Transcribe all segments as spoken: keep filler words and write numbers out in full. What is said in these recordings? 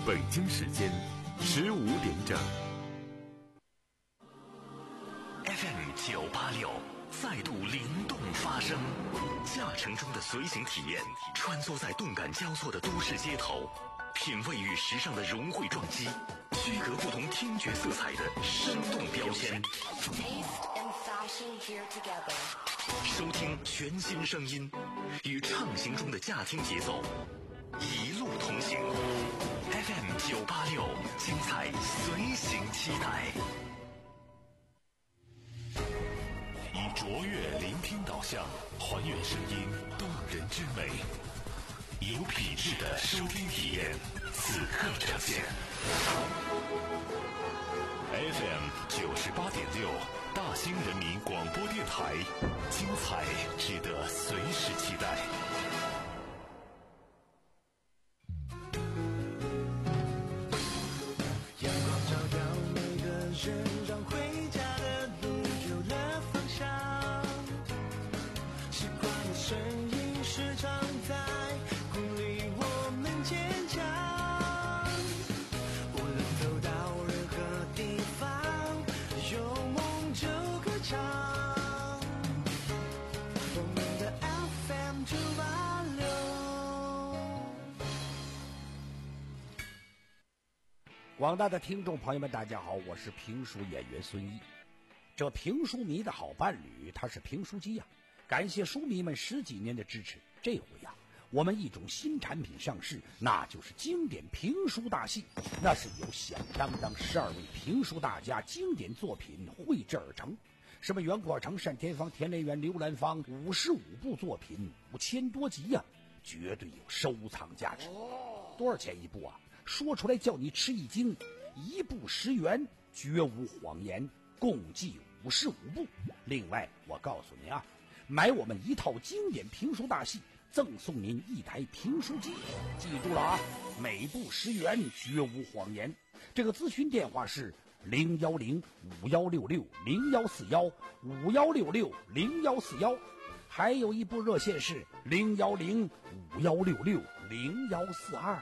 北京时间十五点整。 F M 九八六再度灵动发声，驾乘中的随行体验，穿梭在动感交错的都市街头，品味与时尚的融汇撞击，区隔不同听觉色彩的生动标签。收听全新声音，与畅行中的驾听节奏，一路同行。F M 九八六，精彩随行期待。以卓越聆听导向，还原声音动人之美，有品质的收听体验，此刻呈现。F M 九十八点六，大兴人民广播电台，精彩值得随时期待。 阳光照耀每个人，让回家的路有了方向。习惯的声音时常在鼓励我们坚强。无论走到任何地方，有梦就歌唱。我们的 F M 九八六。 广大的听众朋友们，大家好，我是评书演员孙一。这评书迷的好伴侣，他是评书机呀、啊！感谢书迷们十几年的支持。这回呀、啊，我们一种新产品上市，那就是经典评书大戏。那是由响当当十二位评书大家经典作品绘制而成，什么袁国成、单田芳、田连元、刘兰芳，五十五部作品，五千多集呀、啊，绝对有收藏价值。多少钱一部啊？说出来叫你吃一惊，一部十元，绝无谎言，共计五十五部。另外我告诉您啊，买我们一套经典评书大戏，赠送您一台评书机。记住了啊，每部十元，绝无谎言。这个咨询电话是零幺零五幺六六零幺四幺五幺六六零幺四幺，还有一部热线是零幺零五幺六六零幺四二。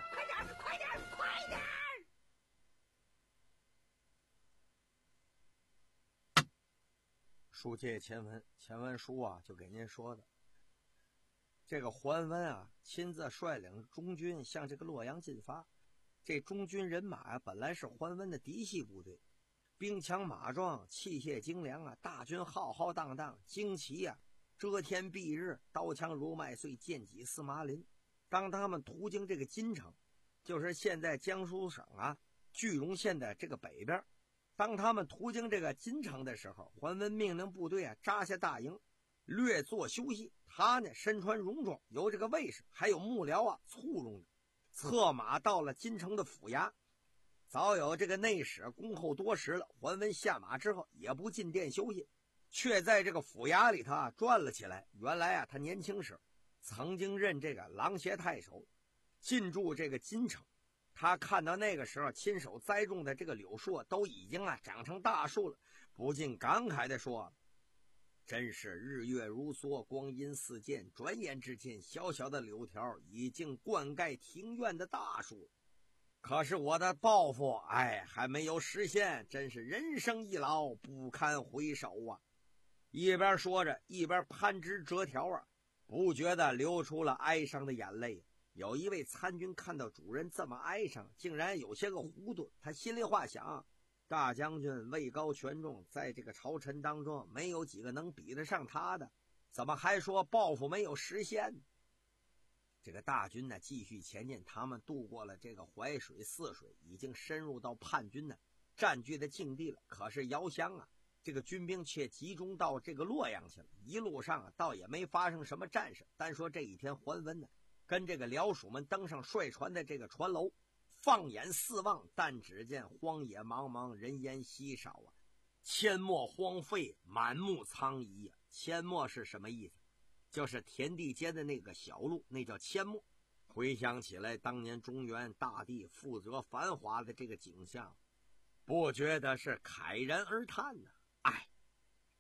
书接前文，前文书啊就给您说的，这个桓温啊亲自率领中军向这个洛阳进发。这中军人马啊本来是桓温的嫡系部队，兵强马壮，器械精良啊，大军浩浩荡荡，旌旗啊遮天蔽日，刀枪如麦穗，剑戟似麻林。当他们途经这个金城，就是现在江苏省啊句容县的这个北边，当他们途经这个金城的时候，桓温命令部队啊扎下大营，略作休息。他呢身穿戎装，由这个卫士还有幕僚啊簇拥着，策马到了金城的府衙。早有这个内史恭候多时了，桓温下马之后也不进殿休息，却在这个府衙里头啊转了起来。原来啊他年轻时曾经任这个琅邪太守，进驻这个金城。他看到那个时候亲手栽种的这个柳树都已经啊长成大树了，不禁感慨地说，真是日月如梭，光阴似箭，转眼之间小小的柳条已经灌溉庭院的大树。可是我的抱负哎还没有实现，真是人生一老，不堪回首啊。一边说着一边攀枝折条啊，不觉得流出了哀伤的眼泪。有一位参军看到主人这么哀伤，竟然有些个糊涂。他心里话想，大将军位高权重，在这个朝臣当中没有几个能比得上他的，怎么还说抱负没有实现？这个大军呢继续前进，他们渡过了这个淮水泗水，已经深入到叛军呢占据的境地了。可是遥想啊，这个军兵却集中到这个洛阳去了，一路上啊倒也没发生什么战事。单说这一天，桓温呢跟这个僚属们登上帅船的这个船楼，放眼四望，但只见荒野茫茫，人烟稀少啊，阡陌荒废，满目苍夷啊。阡陌是什么意思？就是田地间的那个小路，那叫阡陌。回想起来当年中原大地富泽繁华的这个景象，不觉得是慨然而叹呢、啊。哎，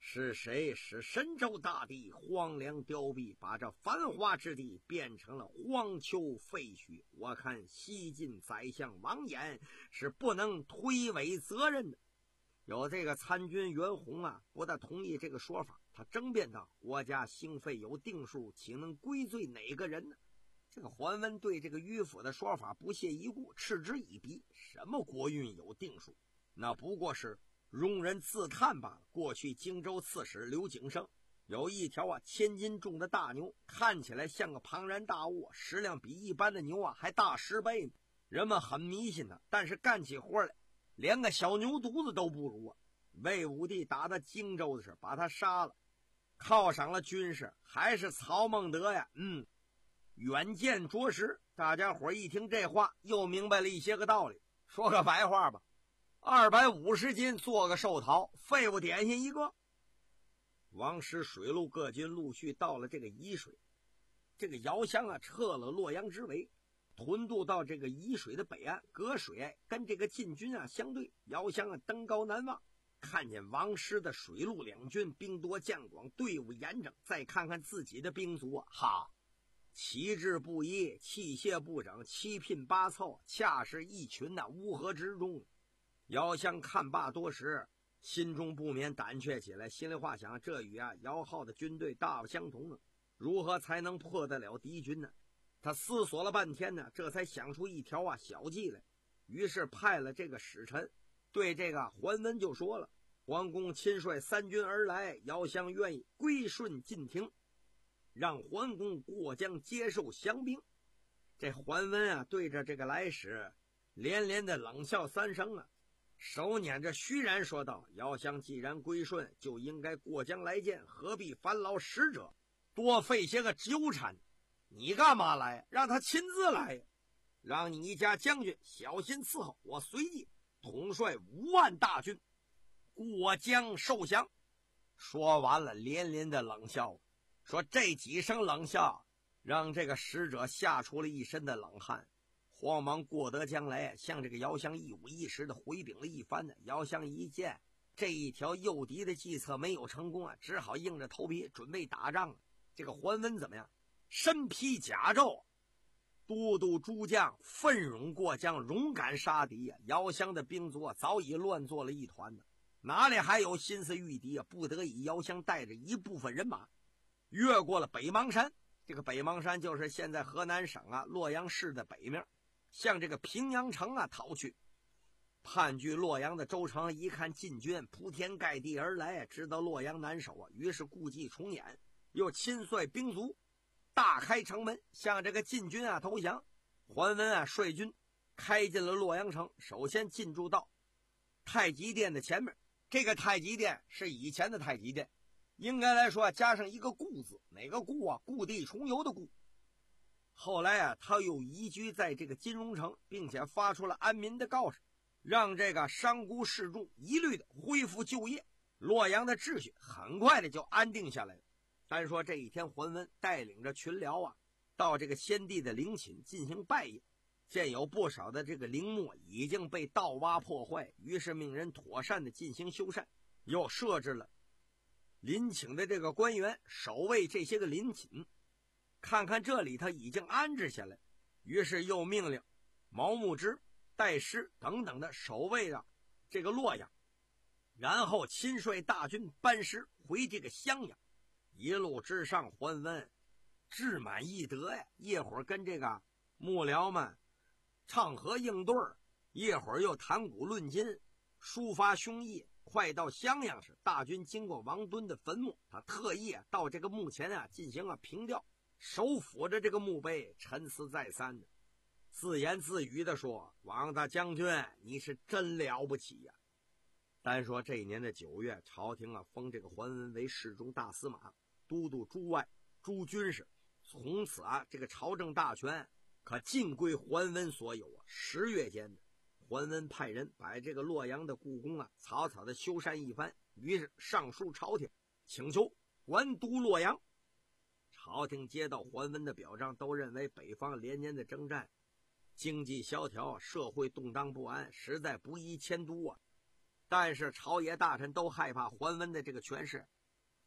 是谁使神州大地荒凉凋敝，把这繁华之地变成了荒丘废墟？我看西晋宰相王衍是不能推诿责任的。有这个参军袁弘啊，不大同意这个说法，他争辩道：国家兴废有定数，岂能归罪哪个人呢？这个桓温对这个迂腐的说法不屑一顾，嗤之以鼻。什么国运有定数？那不过是庸人自叹罢了。过去荆州刺史刘景升有一条啊千斤重的大牛，看起来像个庞然大物，食量比一般的牛啊还大十倍呢。人们很迷信他，但是干起活来连个小牛犊子都不如啊。魏武帝打到荆州的时候把他杀了，犒赏了军士，还是曹孟德呀，嗯，远见卓识。大家伙一听这话，又明白了一些个道理。说个白话吧，二百五十斤做个寿桃，废物点心一个。王师水陆各军陆续到了这个沂水，这个姚襄啊撤了洛阳之围，屯渡到这个沂水的北岸，隔水跟这个晋军啊相对。姚襄啊登高南望，看见王师的水陆两军兵多将广，队伍严整，再看看自己的兵卒啊，哈，旗帜不一，器械不整，七拼八凑，恰是一群那乌合之众。姚襄看罢多时，心中不免胆怯起来，心里话想：这与啊姚浩的军队大不相同啊，如何才能破得了敌军呢？他思索了半天呢，这才想出一条啊小计来。于是派了这个使臣对这个桓温就说了：桓公亲率三军而来，姚襄愿意归顺晋廷，让桓公过江接受降兵。这桓温啊对着这个来使连连的冷笑三声啊，手捻着虚然说道：姚襄既然归顺，就应该过江来见，何必烦劳使者，多费些个纠缠？你干嘛来？让他亲自来呀！让你家将军小心伺候，我随即统帅五万大军过江受降。说完了，连连的冷笑，说这几声冷笑让这个使者吓出了一身的冷汗，慌忙过得江来，向这个姚襄一五一十的回禀了一番呢。姚襄一见这一条诱敌的计策没有成功啊，只好硬着头皮准备打仗了。这个桓温怎么样？身披甲胄，都督诸将奋勇过江，勇敢杀敌啊！姚襄的兵卒啊早已乱作了一团呢，哪里还有心思御敌啊？不得已，姚襄带着一部分人马越过了北邙山。这个北邙山就是现在河南省啊洛阳市的北面，向这个平阳城啊逃去。叛据洛阳的周成一看晋军铺天盖地而来，知道洛阳难守啊，于是故伎重演，又亲率兵卒大开城门，向这个晋军啊投降。桓温啊率军开进了洛阳城，首先进驻到太极殿的前面。这个太极殿是以前的太极殿，应该来说加上一个故字，哪个故啊？故地重游的故。后来啊他又移居在这个金融城，并且发出了安民的告示，让这个商贾士众一律的恢复就业。洛阳的秩序很快的就安定下来了。单说这一天，桓温带领着群僚啊到这个先帝的陵寝进行拜谒，见有不少的这个陵墓已经被盗挖破坏，于是命人妥善的进行修缮，又设置了陵寝的这个官员守卫这些个陵寝，看看这里头已经安置下来，于是又命令毛牧之、戴师等等的守卫着这个洛阳，然后亲率大军班师回这个襄阳。一路之上，桓温志满意得呀，一会儿跟这个幕僚们唱和应对，一会儿又谈古论今，抒发胸臆。快到襄阳时，大军经过王敦的坟墓，他特意啊到这个墓前啊进行了凭吊，手抚着这个墓碑，沉思再三的，自言自语的说：王大将军，你是真了不起呀！单说这一年的九月，朝廷啊封这个桓温为侍中大司马，都督诸外诸军事，从此啊这个朝政大权可尽归桓温所有啊。十月间的桓温派人把这个洛阳的故宫啊草草的修缮一番，于是上书朝廷，请求还都洛阳。朝廷接到桓温的表彰，都认为北方连年的征战，经济萧条，社会动荡不安，实在不宜迁都啊。但是朝野大臣都害怕桓温的这个权势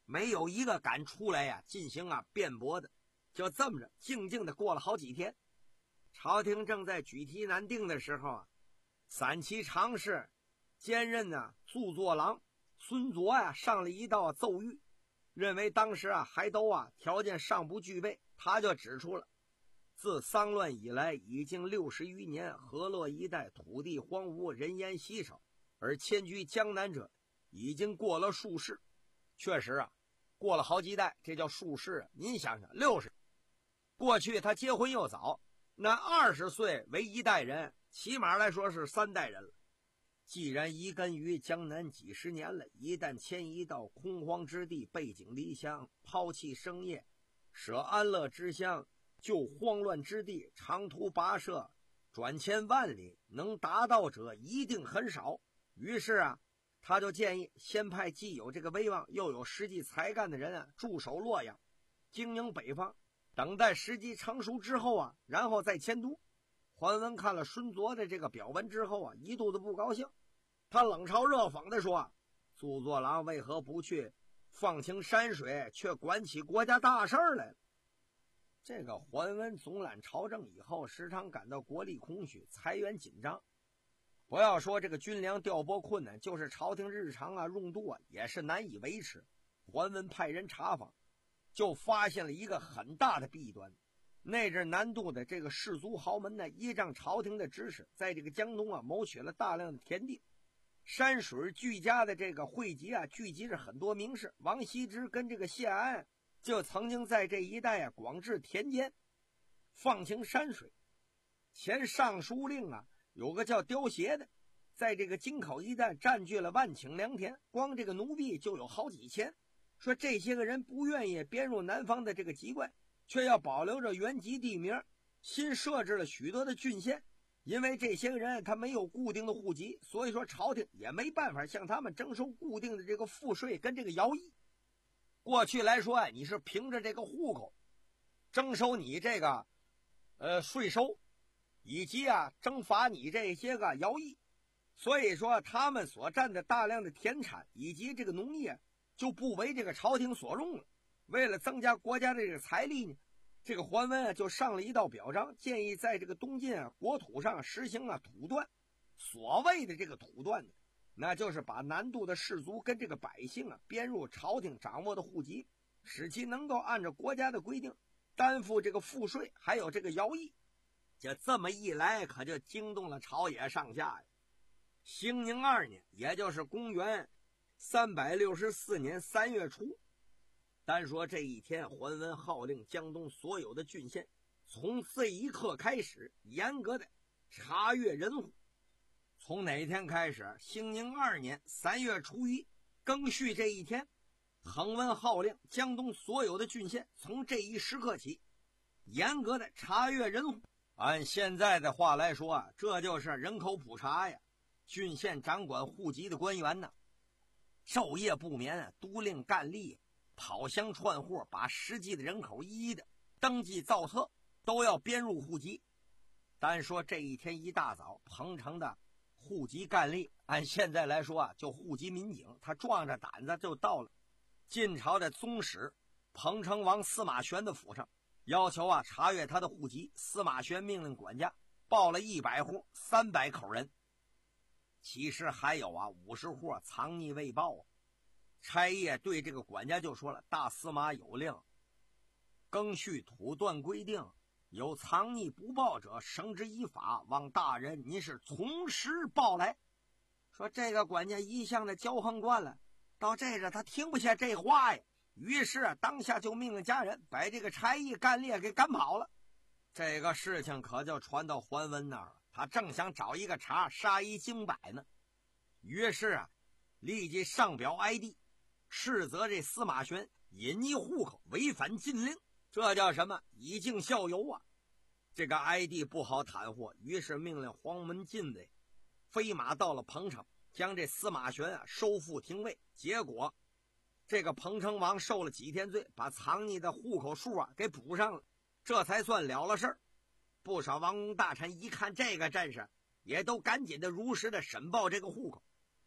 没有一个敢出来呀进行啊辩驳的。就这么着静静的过了好几天，朝廷正在举题难定的时候啊，三旗常侍兼任呢著作郎孙佐呀、啊、上了一道奏谕，认为当时啊还都啊条件尚不具备。他就指出了，自丧乱以来已经六十余年，河洛一带土地荒芜，人烟稀少，而迁居江南者已经过了数世。确实啊，过了好几代，这叫数世啊。您想想，六十过去他结婚又早，那二十岁为一代人，起码来说是三代人了。既然移根于江南几十年了，一旦迁移到空荒之地，背井离乡，抛弃生业，舍安乐之乡，就慌乱之地，长途跋涉，转千万里，能达到者一定很少。于是啊，他就建议先派既有这个威望又有实际才干的人啊驻守洛阳，经营北方，等待时机成熟之后啊，然后再迁都。桓温看了孙佐的这个表文之后啊，一肚子不高兴，他冷嘲热讽地说啊，著作郎为何不去放清山水，却管起国家大事来了？这个桓温总揽朝政以后，时常感到国力空虚，财源紧张。不要说这个军粮调拨困难，就是朝廷日常啊用度啊也是难以维持。桓温派人查访，就发现了一个很大的弊端。那阵南渡的这个士族豪门呢，依仗朝廷的支持，在这个江东啊谋取了大量的田地，山水俱佳的这个汇集啊，聚集着很多名士。王羲之跟这个谢安就曾经在这一带啊广置田间，放晴山水。前尚书令啊有个叫刁协的，在这个京口一带占据了万顷良田，光这个奴婢就有好几千。说这些个人不愿意编入南方的这个籍贯，却要保留着原籍地名，新设置了许多的郡县。因为这些个人他没有固定的户籍，所以说朝廷也没办法向他们征收固定的这个赋税跟这个徭役。过去来说啊，你是凭着这个户口征收你这个呃税收，以及啊征罚你这些个徭役。所以说他们所占的大量的田产以及这个农业就不为这个朝廷所用了。为了增加国家的这个财力呢，这个桓温啊就上了一道表彰，建议在这个东晋啊国土上实行啊土断。所谓的这个土断呢，那就是把南渡的士族跟这个百姓啊编入朝廷掌握的户籍，使其能够按照国家的规定担负这个赋税还有这个徭役。就这么一来，可就惊动了朝野上下呀。兴宁二年，也就是公元三百六十四年三月初，单说这一天，桓温号令江东所有的郡县，从这一刻开始严格的查阅人户。从哪天开始？兴宁二年三月初一庚戌这一天，桓温号令江东所有的郡县，从这一时刻起严格的查阅人户。按现在的话来说啊，这就是人口普查呀。郡县掌管户籍的官员呢，昼夜不眠，督令干吏跑乡串户，把实际的人口一一的登记造册，都要编入户籍。单说这一天一大早，彭城的户籍干吏，按现在来说啊，就户籍民警，他壮着胆子就到了晋朝的宗室彭城王司马玄的府上，要求啊查阅他的户籍。司马玄命令管家报了一百户三百口人，其实还有啊五十户藏匿未报啊。差役对这个管家就说了，大司马有令，庚戌土断规定，有藏匿不报者，绳之以法，望大人您是从实报来。说这个管家一向的骄横惯了，到这个他听不下这话呀，于是啊当下就命令家人把这个差役干吏给赶跑了。这个事情可就传到桓温那儿了，他正想找一个茬杀一儆百呢，于是啊立即上表哀帝，斥责这司马玄隐匿户口，违反禁令，这叫什么？以儆效尤啊！这个哀帝不好袒护，于是命令黄门禁卫飞马到了彭城，将这司马玄啊收复廷尉。结果这个彭城王受了几天罪，把藏匿的户口数啊给补上了，这才算了了事儿。不少王公大臣一看这个阵势，也都赶紧的如实的申报这个户口。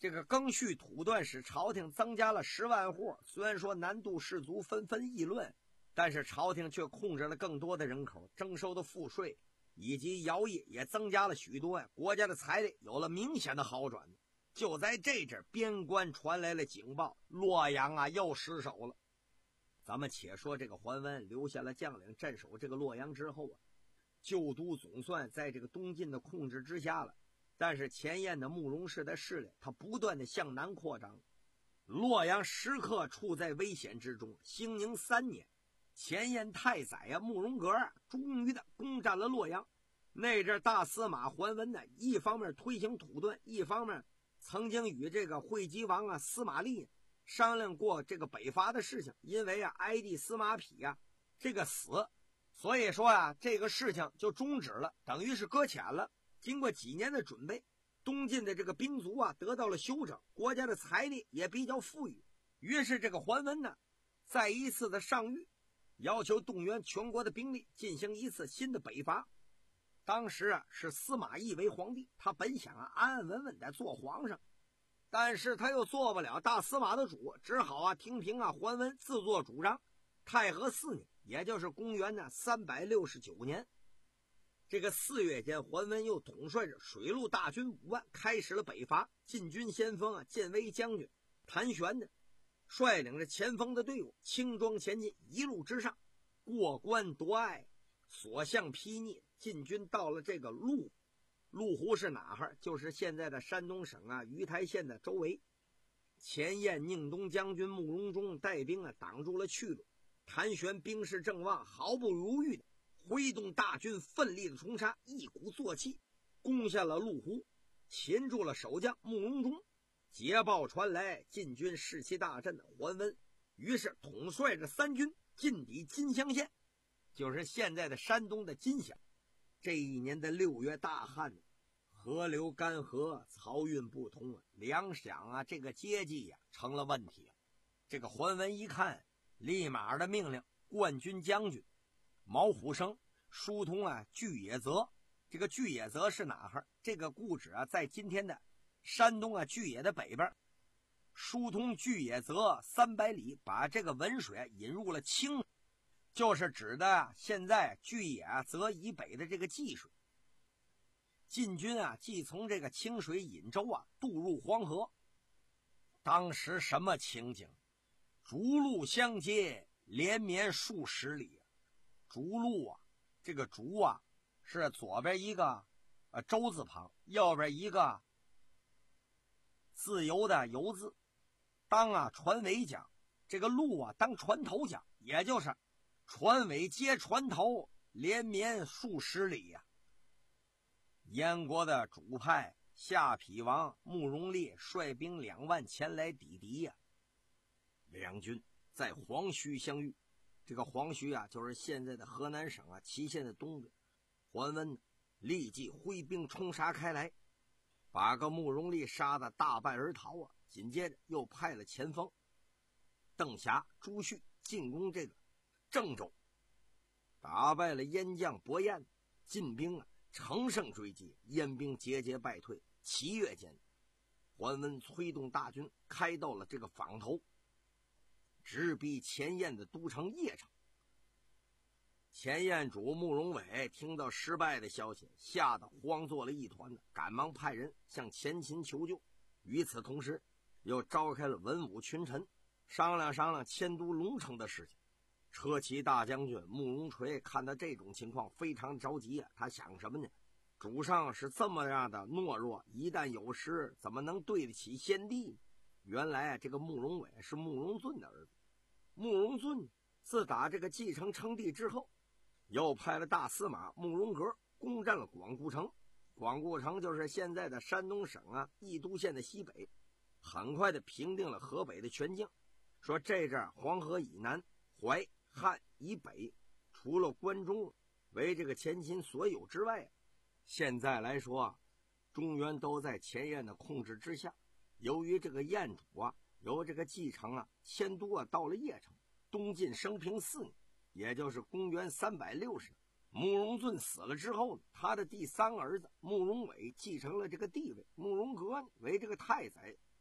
这个更续土断使朝廷增加了十万户，虽然说南渡士族纷纷议论，但是朝廷却控制了更多的人口，征收的赋税以及徭役也增加了许多呀，国家的财力有了明显的好转。就在这阵，边关传来了警报，洛阳啊又失守了。咱们且说这个桓温留下了将领镇守这个洛阳之后啊，旧都总算在这个东晋的控制之下了。但是前燕的慕容氏的势力，它不断的向南扩张，洛阳时刻处在危险之中。兴宁三年，前燕太宰啊慕容阁啊，终于的攻占了洛阳。那阵大司马桓温呢，一方面推行土断，一方面曾经与这个会稽王啊司马立商量过这个北伐的事情。因为啊哀帝司马丕啊这个死，所以说啊这个事情就终止了，等于是搁浅了。经过几年的准备，东晋的这个兵卒啊得到了休整，国家的财力也比较富裕。于是这个桓温呢，再一次的上谕，要求动员全国的兵力进行一次新的北伐。当时啊是司马懿为皇帝，他本想啊安安稳稳的做皇上，但是他又做不了大司马的主，只好啊听凭啊桓温自作主张。太和四年，也就是公元呢三百六十九年，这个四月间，桓温又统帅着水陆大军五万，开始了北伐。晋军先锋啊，建威将军谭玄呢，率领着前锋的队伍轻装前进，一路之上，过关夺隘，所向披靡。晋军到了这个陆湖，陆湖是哪儿？就是现在的山东省啊鱼台县的周围。前燕宁东将军慕容忠带兵啊挡住了去路，谭玄兵势正旺，毫不犹豫的挥动大军，奋力的冲杀，一鼓作气攻下了陆湖，擒住了守将慕容忠。捷报传来，晋军士气大振，桓温于是统帅着三军进抵金乡县，就是现在的山东的金乡。这一年的六月大旱，河流干涸，漕运不通啊，粮饷啊这个接济呀、啊、成了问题。这个桓温一看，立马的命令冠军将军毛虎生疏通啊巨野泽。这个巨野泽是哪儿？这个故址啊在今天的山东啊巨野的北边，疏通巨野泽三百里，把这个文水引入了清，就是指的、啊、现在巨野啊泽以北的这个济水。晋军啊即从这个清水引舟啊渡入黄河。当时什么情景？逐鹿相接，连绵数十里。逐鹿啊，这个逐啊是左边一个呃舟字旁，右边一个自由的游字。当啊船尾讲，这个鹿啊当船头讲，也就是船尾接船头，连绵数十里呀、啊。燕国的主派下邳王慕容烈率兵两万前来抵敌呀、啊。两军在黄须相遇，这个黄须啊就是现在的河南省啊淇县的东边。桓温呢立即挥兵冲杀开来，把个慕容烈杀得大败而逃啊。紧接着又派了前锋邓霞、朱旭进攻这个郑州，打败了燕将伯彦。晋兵啊乘胜追击，燕兵节节败退。七月间，桓温催动大军开到了这个坊头，直逼前燕的都城邺城。前燕主慕容伟听到失败的消息，吓得慌作了一团的，赶忙派人向前秦求救。与此同时，又召开了文武群臣，商量商量迁都龙城的事情。车骑大将军慕容垂看到这种情况非常着急啊，他想什么呢？主上是这么样的懦弱，一旦有失怎么能对得起先帝呢？原来啊，这个慕容伟是慕容俊的儿子。慕容俊自打这个继承称帝之后，又派了大司马慕容阁攻占了广固城。广固城就是现在的山东省啊益都县的西北，很快的平定了河北的全境。说这阵黄河以南、淮汉以北，除了关中为这个前秦所有之外，现在来说啊，中原都在前燕的控制之下。由于这个燕主啊，由这个继承啊迁都啊到了邺城。东晋升平四年，也就是公元三百六十年，慕容俊死了之后呢，他的第三个儿子慕容伟继承了这个地位，慕容阁为这个太宰，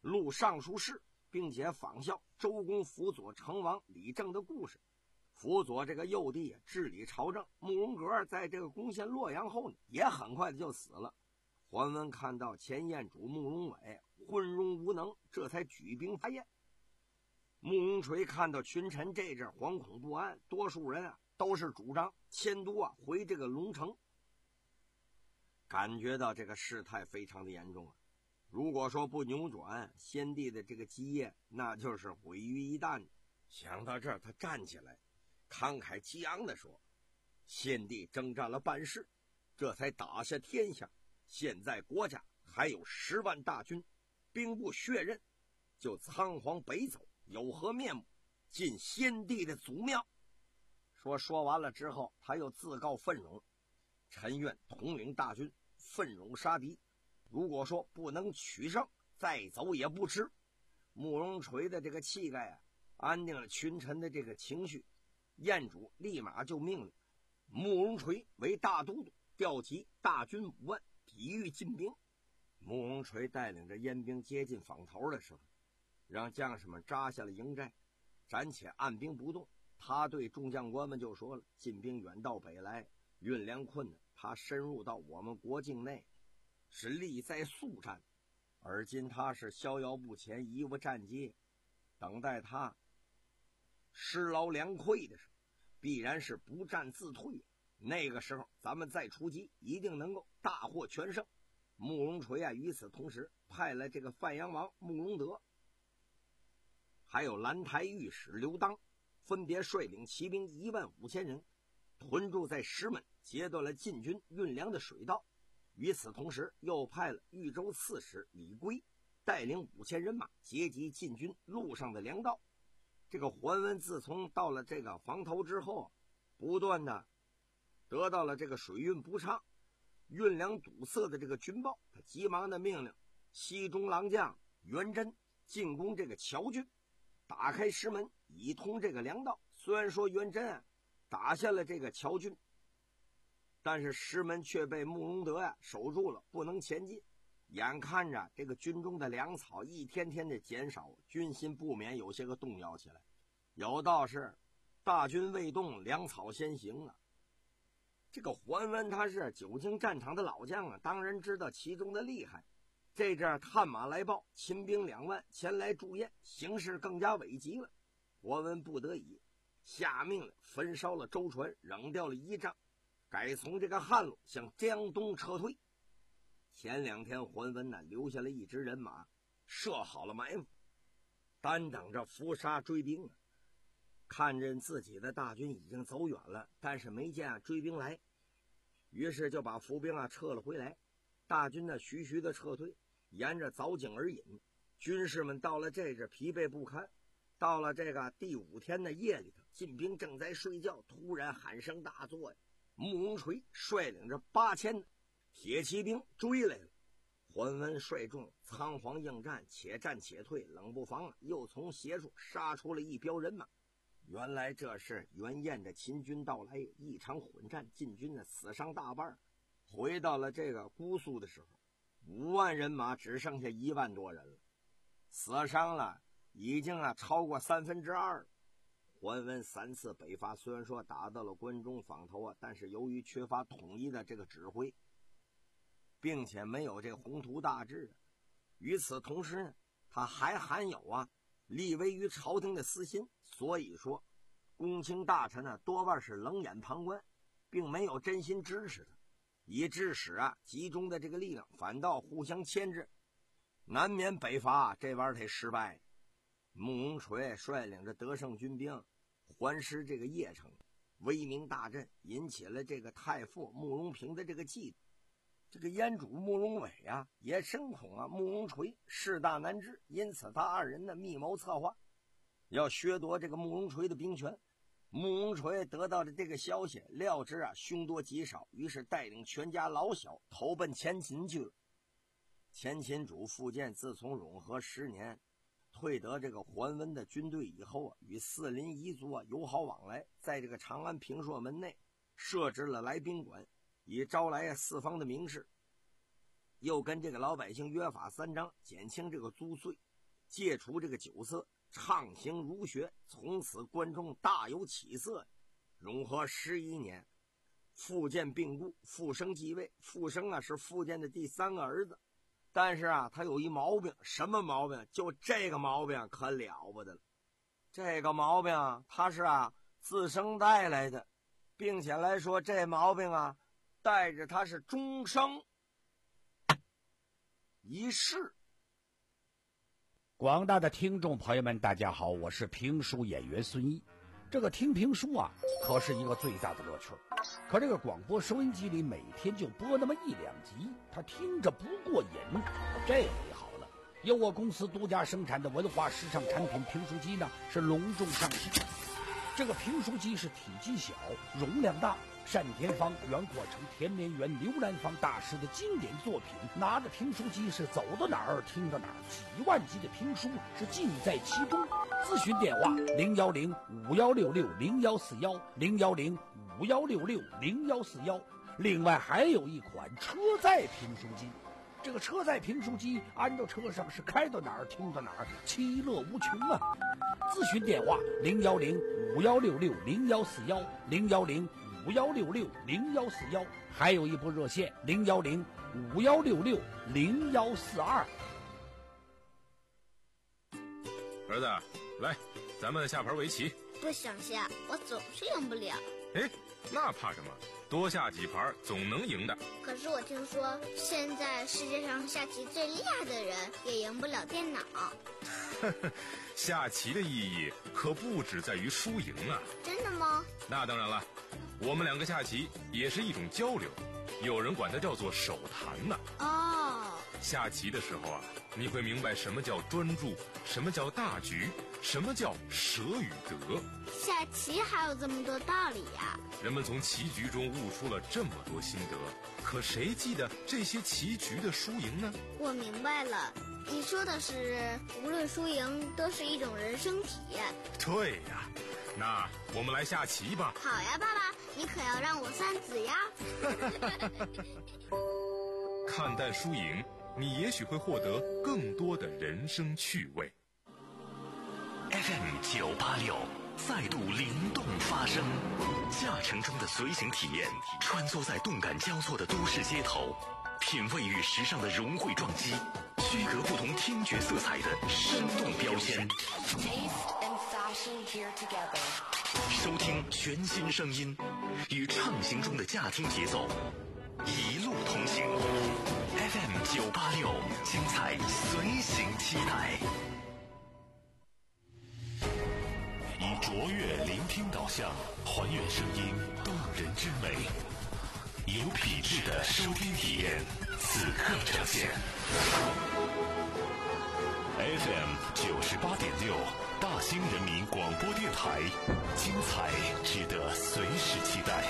录尚书事，并且仿效周公辅佐成王李政的故事。辅佐这个幼帝治理朝政，慕容阁在这个攻陷洛阳后呢，也很快的就死了。桓温看到前燕主慕容伟昏庸无能，这才举兵伐燕。慕容垂看到群臣这阵惶恐不安，多数人啊都是主张迁都啊回这个龙城，感觉到这个事态非常的严重啊。如果说不扭转，先帝的这个基业那就是毁于一旦。想到这儿，他站起来慷慨激昂地说：先帝征战了半世，这才打下天下，现在国家还有十万大军，兵不血刃，就仓皇北走，有何面目进先帝的祖庙？说说完了之后，他又自告奋勇，臣愿统领大军，奋勇杀敌，如果说不能取胜，再走也不迟。慕容垂的这个气概啊，安定了群臣的这个情绪。燕主立马就命令慕容垂为大都督，调集大军五万，抵御晋兵。慕容垂带领着燕兵接近坊头的时候，让将士们扎下了营寨，暂且按兵不动。他对众将官们就说了：晋兵远道北来，运粮困难，他深入到我们国境内，是力在速战，而今他是逍遥不前，贻误战机，等待他失劳粮溃的时候，必然是不战自退。那个时候咱们再出击，一定能够大获全胜。慕容垂啊，与此同时派了这个范阳王慕容德，还有兰台御史刘当，分别率领骑兵一万五千人，屯驻在石门，截断了晋军运粮的水道。与此同时，又派了豫州刺史李圭，带领五千人马截击晋军路上的粮道。这个桓温自从到了这个房头之后，不断的得到了这个水运不畅、运粮堵塞的这个军报，他急忙的命令西中郎将元贞进攻这个乔军，打开石门以通这个粮道。虽然说元贞啊打下了这个乔军，但是石门却被慕容德啊守住了，不能前进。眼看着这个军中的粮草一天天的减少，军心不免有些个动摇起来。有道是大军未动，粮草先行啊。这个桓温他是久经战场的老将啊，当然知道其中的厉害。这阵探马来报，秦兵两万前来驻燕，形势更加危急了。桓温不得已下命令焚烧了舟船，扔掉了仪仗，改从这个汉路向江东撤退。前两天桓温呢留下了一支人马，设好了埋伏，单等着伏杀追兵啊。看见自己的大军已经走远了，但是没见追兵来，于是就把伏兵啊撤了回来。大军呢徐徐的撤退，沿着藻井而引。军士们到了这阵疲惫不堪。到了这个第五天的夜里头，晋兵正在睡觉，突然喊声大作呀！慕容垂率领着八千铁骑兵追来了。桓温率众仓皇应战，且战且退，冷不防啊，又从斜处杀出了一彪人马。原来这是袁燕的秦军到来，一场混战，晋军的死伤大半。回到了这个姑苏的时候，五万人马只剩下一万多人了，死伤了已经啊超过三分之二了。桓温三次北伐，虽然说打到了关中坊头啊，但是由于缺乏统一的这个指挥，并且没有这个宏图大志。与此同时呢，他还含有啊立威于朝廷的私心，所以说公卿大臣呢多半是冷眼旁观，并没有真心支持他，以致使啊集中的这个力量反倒互相牵制，难免北伐这玩意儿得失败。慕容垂率领着得胜军兵环师这个邺城，威名大振，引起了这个太傅慕容平的这个嫉妒。这个燕主慕容伟啊也深恐啊慕容垂势大难治，因此他二人的密谋策划，要削夺这个慕容垂的兵权。慕容垂得到的这个消息，料知啊凶多吉少，于是带领全家老小投奔前秦去了。前秦主苻建自从永和十年退得这个桓温的军队以后啊，与四邻彝族啊友好往来，在这个长安平朔门内设置了来宾馆，以招来四方的名士，又跟这个老百姓约法三章，减轻这个租税， 戒除这个酒色，畅行儒学，从此关中大有起色。永和十一年，傅建病故，傅生继位。傅生啊是傅建的第三个儿子，但是啊他有一毛病，什么毛病？就这个毛病可了不得了。这个毛病他是啊自生带来的，并且来说这毛病啊带着他是终生一世。 广大的听众朋友们大家好，我是评书演员孙一。这个听评书啊可是一个最大的乐趣，可这个广播收音机里每天就播那么一两集，他听着不过瘾。这回好了，由我公司独家生产的文化时尚产品评书机呢是隆重上市。这个评书机是体积小，容量大，单田芳、袁阔成、田连元、刘兰芳大师的经典作品，拿着评书机是走到哪儿听到哪儿，几万集的评书是尽在其中。咨询电话零幺零五幺六六零幺四幺零幺零五幺六六零幺四幺。另外还有一款车载评书机，这个车载评书机安到车上是开到哪儿听到哪儿，其乐无穷啊！咨询电话零幺零五幺六六零幺四幺零幺零五幺六六零幺四幺，还有一部热线零幺零五幺六六零幺四二。 儿子，来，咱们下盘围棋。 不想下，我总是赢不了。 哎，那怕什么？多下几盘总能赢的。 可是我听说，现在世界上下棋最厉害的人也赢不了电脑。 下棋的意义可不只在于输赢啊！ 真的吗？ 那当然了，我们两个下棋也是一种交流，有人管它叫做手谈呢。 哦， 下棋的时候啊，你会明白什么叫专注，什么叫大局，什么叫舍与得。 下棋还有这么多道理呀！ 人们从棋局中悟出了这么多心得，可谁记得这些棋局的输赢呢？ 我明白了，你说的是无论输赢都是一种人生体验。 对呀，那我们来下棋吧。 好呀，爸爸，你可要让我三子呀。 看淡输赢，你也许会获得更多的人生趣味。 F M 九八六再度灵动发声，驾乘中的随行体验，穿梭在动感交错的都市街头，品味与时尚的融汇撞击，区隔不同听觉色彩的生动标签。收听全新声音，与畅行中的驾听节奏，一路同行。F M 九八六，精彩随行期待。以卓越聆听导向，还原声音动人之美，有品质的收听体验，此刻呈现。F M 九十八点六，大兴人民广播电台，精彩值得随时期待。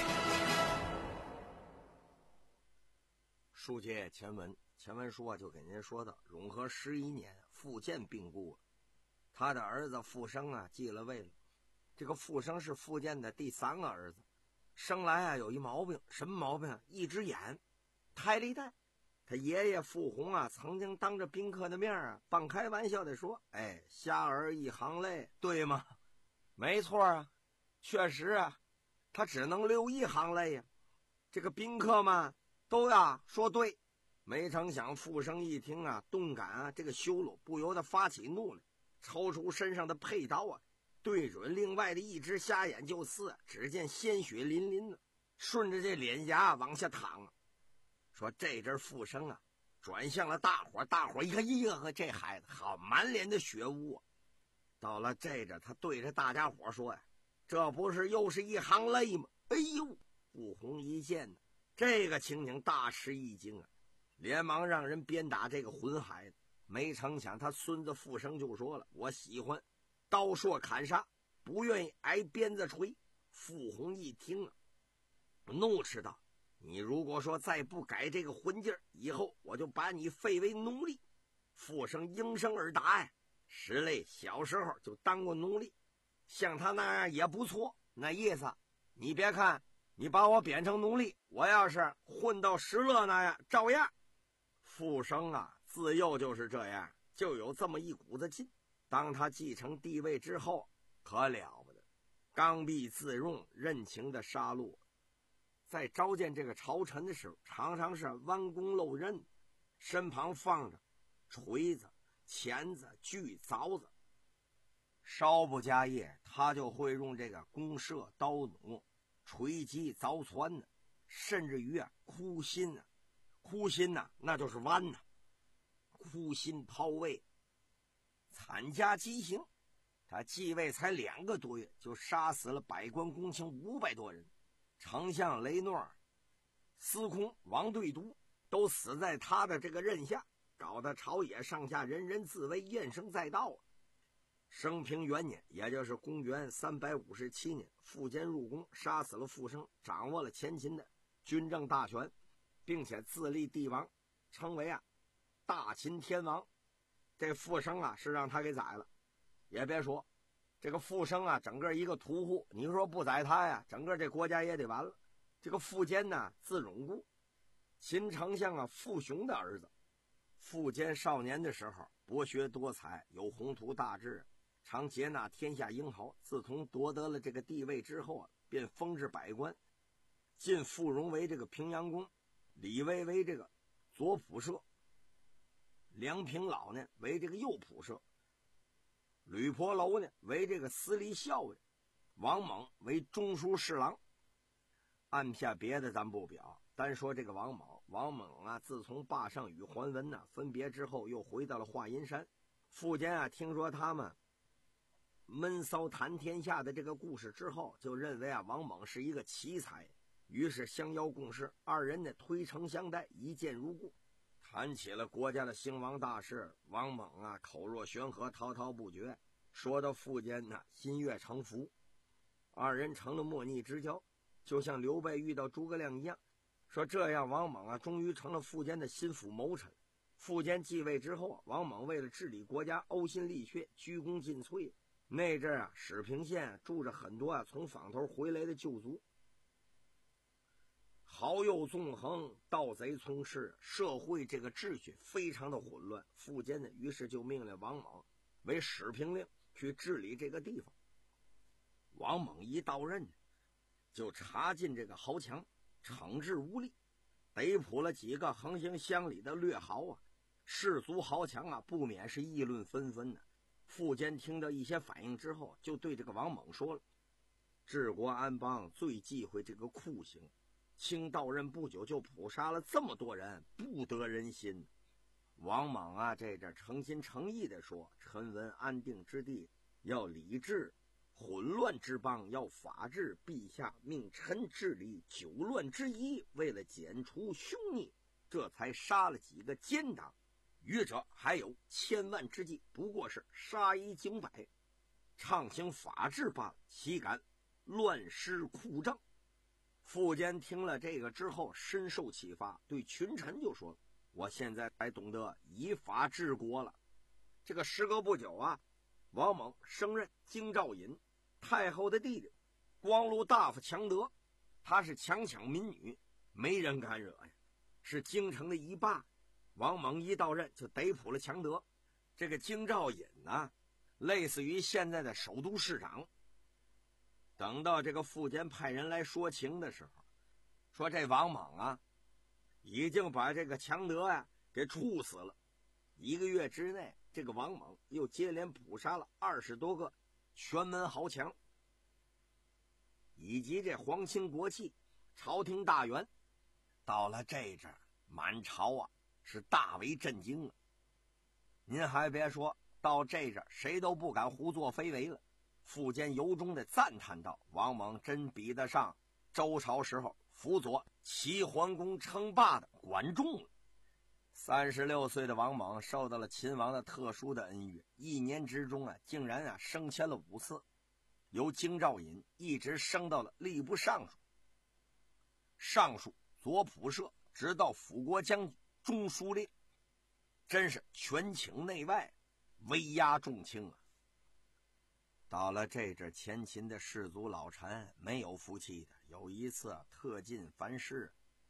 书接前文，前文书啊就给您说到，永和十一年，傅建病故了，他的儿子傅生啊继了位了。这个傅生是傅建的第三个儿子，生来啊有一毛病，什么毛病啊？一只眼胎里带。他爷爷傅弘啊曾经当着宾客的面啊半开玩笑的说：“哎，瞎儿一行泪，对吗？”没错啊，确实啊，他只能流一行泪呀。这个宾客们都呀说对，没成想傅生一听啊，动感啊这个羞辱，不由得发起怒来，抽出身上的佩刀啊，对准另外的一只瞎眼就刺，只见鲜血淋淋的，顺着这脸颊往下淌啊。说这阵傅生啊，转向了大伙，大伙一看，哎呀，这孩子好，满脸的血污啊。到了这阵，他对着大家伙说呀：“这不是又是一行泪吗？”哎呦，傅弘一见呢，这个情景大吃一惊啊，连忙让人鞭打这个混孩子。没成想他孙子傅生就说了：“我喜欢刀槊砍杀，不愿意挨鞭子锤。”傅弘一听啊，怒斥道：“你如果说再不改这个混劲儿，以后我就把你废为奴隶。”傅生应声而答呀，石磊小时候就当过奴隶，像他那样也不错。那意思，你别看你把我贬成奴隶，我要是混到石勒那样，照样。傅生啊，自幼就是这样， 就有这么一股子劲。当他继承帝位之后，可了不得，刚愎自用，任情的杀戮。在召见这个朝臣的时候，常常是弯弓漏刃，身旁放着锤子、钳子、锯、凿子。稍不加业，他就会用这个弓射、刀弩、锤击、凿穿的，甚至于啊枯心啊，枯心呐、啊，那就是剜呐、啊，枯心抛位，惨加畸形。他继位才两个多月，就杀死了百官公卿五百多人，丞相雷诺尔、司空王对都都死在他的这个任下，搞得朝野上下人人自危，怨声载道啊。升平元年，也就是公元三百五十七年，苻坚入宫，杀死了傅生，掌握了前秦的军政大权，并且自立帝王，称为啊大秦天王。这傅生啊是让他给宰了，也别说这个傅生啊整个一个屠户，你说不宰他呀，整个这国家也得完了。这个苻坚呢字永固，秦丞相啊傅雄的儿子。苻坚少年的时候博学多才，有宏图大志，常接纳天下英豪。自从夺得了这个地位之后啊，便封至百官，晋傅融为这个平阳公，李威为这个左仆射，梁平老呢为这个右仆射，吕婆楼呢为这个司隶校尉，王猛为中书侍郎。按下别的咱不表，单说这个王猛。王猛啊自从霸上与桓温呢、啊、分别之后，又回到了华阴山。苻坚啊听说他们闷骚谈天下的这个故事之后，就认为啊王猛是一个奇才，于是相邀共事，二人呢推诚相待，一见如故。谈起了国家的兴亡大事，王猛啊口若悬河，滔滔不绝，说到苻坚呢心悦诚服，二人成了莫逆之交，就像刘备遇到诸葛亮一样。说这样王猛啊终于成了苻坚的心腹谋臣。苻坚继位之后，王猛为了治理国家，呕心沥血，鞠躬尽瘁。那阵啊始平县住着很多啊从坊头回来的旧族，豪右纵横，盗贼从事，社会这个秩序非常的混乱。苻坚呢于是就命令王猛为始平令，去治理这个地方。王猛一到任，就查禁这个豪强，惩治无力，逮捕了几个横行乡里的掠豪啊，士族豪强啊不免是议论纷纷的。苻坚听到一些反应之后，就对这个王猛说了：治国安邦最忌讳这个酷刑，卿到任不久就捕杀了这么多人，不得人心。王猛啊这阵诚心诚意地说：臣闻安定之地要理治，混乱之邦要法治，陛下命臣治理九乱之一，为了剪除凶逆，这才杀了几个奸党，余者还有千万之计，不过是杀一儆百，畅行法治罢了，岂敢乱施酷政。苻坚听了这个之后深受启发，对群臣就说了：我现在才懂得以法治国了。这个时隔不久啊，王猛升任京兆尹，太后的弟弟光禄大夫强德，他是强抢民女，没人敢惹呀，是京城的一霸。王猛一到任就逮捕了强德。这个京兆尹呢，类似于现在的首都市长。等到这个苻坚派人来说情的时候，说这王猛啊已经把这个强德呀、啊、给处死了。一个月之内，这个王猛又接连捕杀了二十多个全门豪强，以及这皇亲国戚、朝廷大员。到了这阵，满朝啊是大为震惊啊！您还别说，到这阵谁都不敢胡作非为了。苻坚由衷的赞叹道：王猛真比得上周朝时候辅佐齐桓公称霸的管仲了。三十六岁的王猛受到了秦王的特殊的恩遇，一年之中啊竟然啊升迁了五次，由京兆尹一直升到了吏部尚书、尚书左仆射，直到辅国将军、中书令，真是权倾内外，威压众卿啊。到了这阵，前秦的士族老臣没有服气的，有一次特进凡事，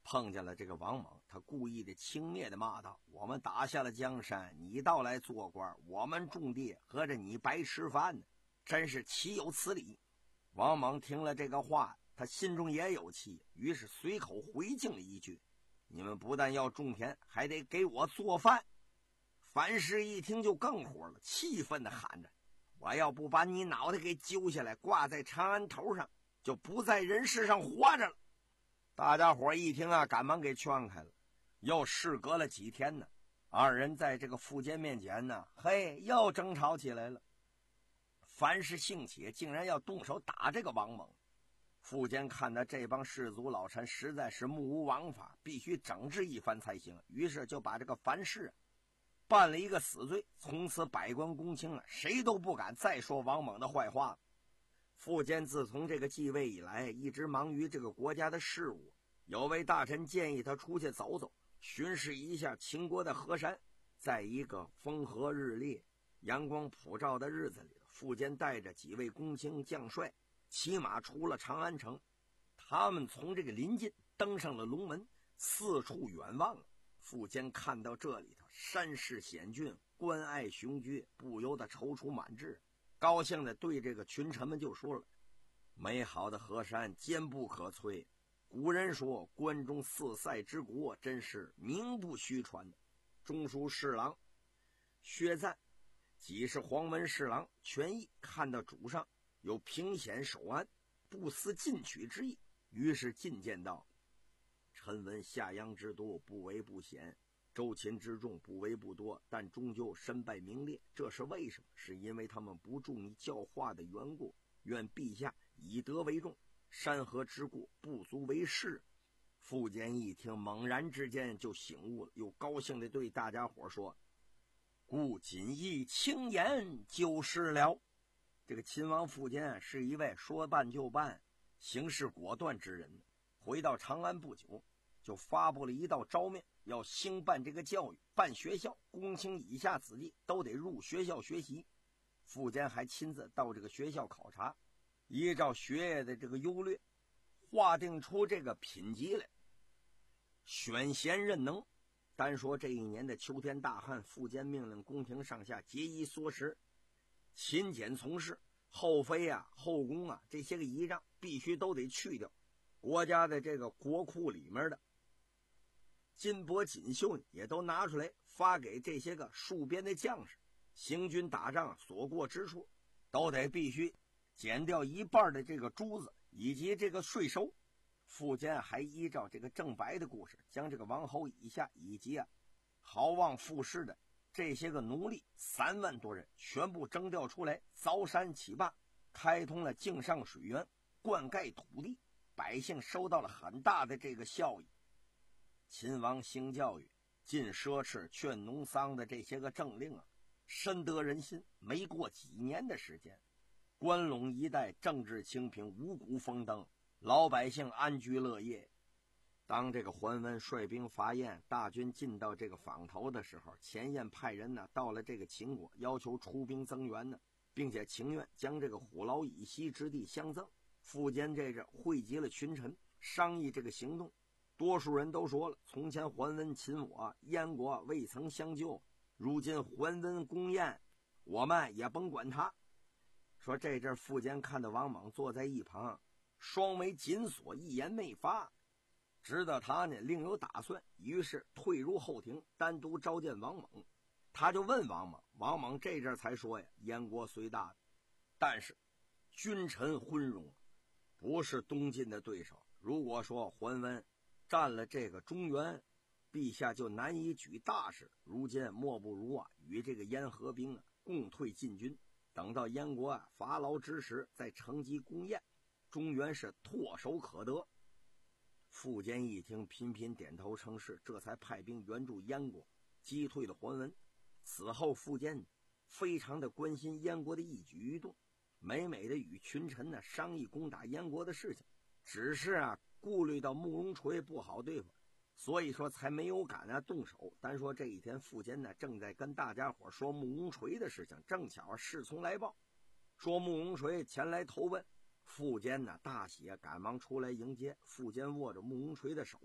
碰见了这个王猛，他故意的轻蔑的骂道：我们打下了江山，你倒来做官，我们种地合着你白吃饭呢，真是岂有此理。王猛听了这个话，他心中也有气，于是随口回敬了一句：你们不但要种田，还得给我做饭。樊氏一听就更火了，气愤地喊着：我要不把你脑袋给揪下来挂在长安头上，就不在人世上活着了。大家伙一听啊，赶忙给劝开了。又事隔了几天呢，二人在这个苻坚面前呢，嘿，又争吵起来了。樊氏兴起，竟然要动手打这个王猛。苻坚看到这帮士族老臣实在是目无王法，必须整治一番才行，于是就把这个樊氏办了一个死罪，从此百官公卿啊，谁都不敢再说王猛的坏话了。苻坚自从这个继位以来，一直忙于这个国家的事务。有位大臣建议他出去走走，巡视一下秦国的河山。在一个风和日丽、阳光普照的日子里，苻坚带着几位公卿将帅骑马出了长安城。他们从这个临近登上了龙门，四处远望。苻坚看到这里头山势险峻，关隘雄居，不由得踌躇满志，高兴地对这个群臣们就说了：美好的河山坚不可摧，古人说关中四塞之国，真是名不虚传的。中书侍郎薛赞、几是黄门侍郎权益看到主上有平险守安，不思进取之意，于是进谏道：臣闻夏阳之多，不为不显，周秦之众不为不多，但终究身败名裂，这是为什么？是因为他们不注意教化的缘故。愿陛下以德为重，山河之故不足为事。苻坚一听，猛然之间就醒悟了，又高兴地对大家伙说：故谨以轻言就是了。这个秦王苻坚是一位说办就办、行事果断之人。回到长安不久，就发布了一道诏命，要兴办这个教育，办学校，公卿以下子弟都得入学校学习。苻坚还亲自到这个学校考察，依照学业的这个优劣，划定出这个品级来，选贤任能。单说这一年的秋天大旱，苻坚命令宫廷上下节衣缩食，勤俭从事，后妃啊、后宫啊这些个仪仗必须都得去掉。国家的这个国库里面的金帛锦绣也都拿出来发给这些个戍边的将士，行军打仗所过之处都得必须减掉一半的这个珠子以及这个税收。苻坚还依照这个郑白的故事，将这个王侯以下以及啊豪望富士的这些个奴隶三万多人全部征调出来，凿山起坝，开通了泾上水源，灌溉土地，百姓收到了很大的这个效益。秦王兴教育、禁奢侈、劝农桑的这些个政令啊，深得人心。没过几年的时间，关陇一带政治清平，五谷丰登，老百姓安居乐业。当这个桓温率兵伐燕，大军进到这个坊头的时候，前燕派人呢到了这个秦国，要求出兵增援呢，并且情愿将这个虎牢以西之地相赠。苻坚这阵汇集了群臣，商议这个行动。多数人都说了，从前桓温秦我，燕国未曾相救，如今桓温攻燕，我们也甭管他。说这阵苻坚看到王莽坐在一旁，双眉紧锁，一言没发，知道他呢另有打算，于是退入后庭，单独召见王莽。他就问王莽，王莽这阵才说呀：燕国虽大，但是君臣昏庸，不是东晋的对手。如果说桓温占了这个中原，陛下就难以举大事。如今莫不如啊与这个燕合兵啊，共退晋军，等到燕国啊伐劳之时，再乘机攻燕，中原是唾手可得。苻坚一听，频频点头称是，这才派兵援助燕国，击退了桓温。此后苻坚非常的关心燕国的一举一动，每每的与群臣呢商议攻打燕国的事情，只是啊顾虑到慕容垂不好对付，所以说才没有敢啊动手。单说这一天，苻坚呢正在跟大家伙说慕容垂的事情，正巧侍从来报，说慕容垂前来投奔。苻坚呢大喜，赶忙出来迎接。苻坚握着慕容垂的手，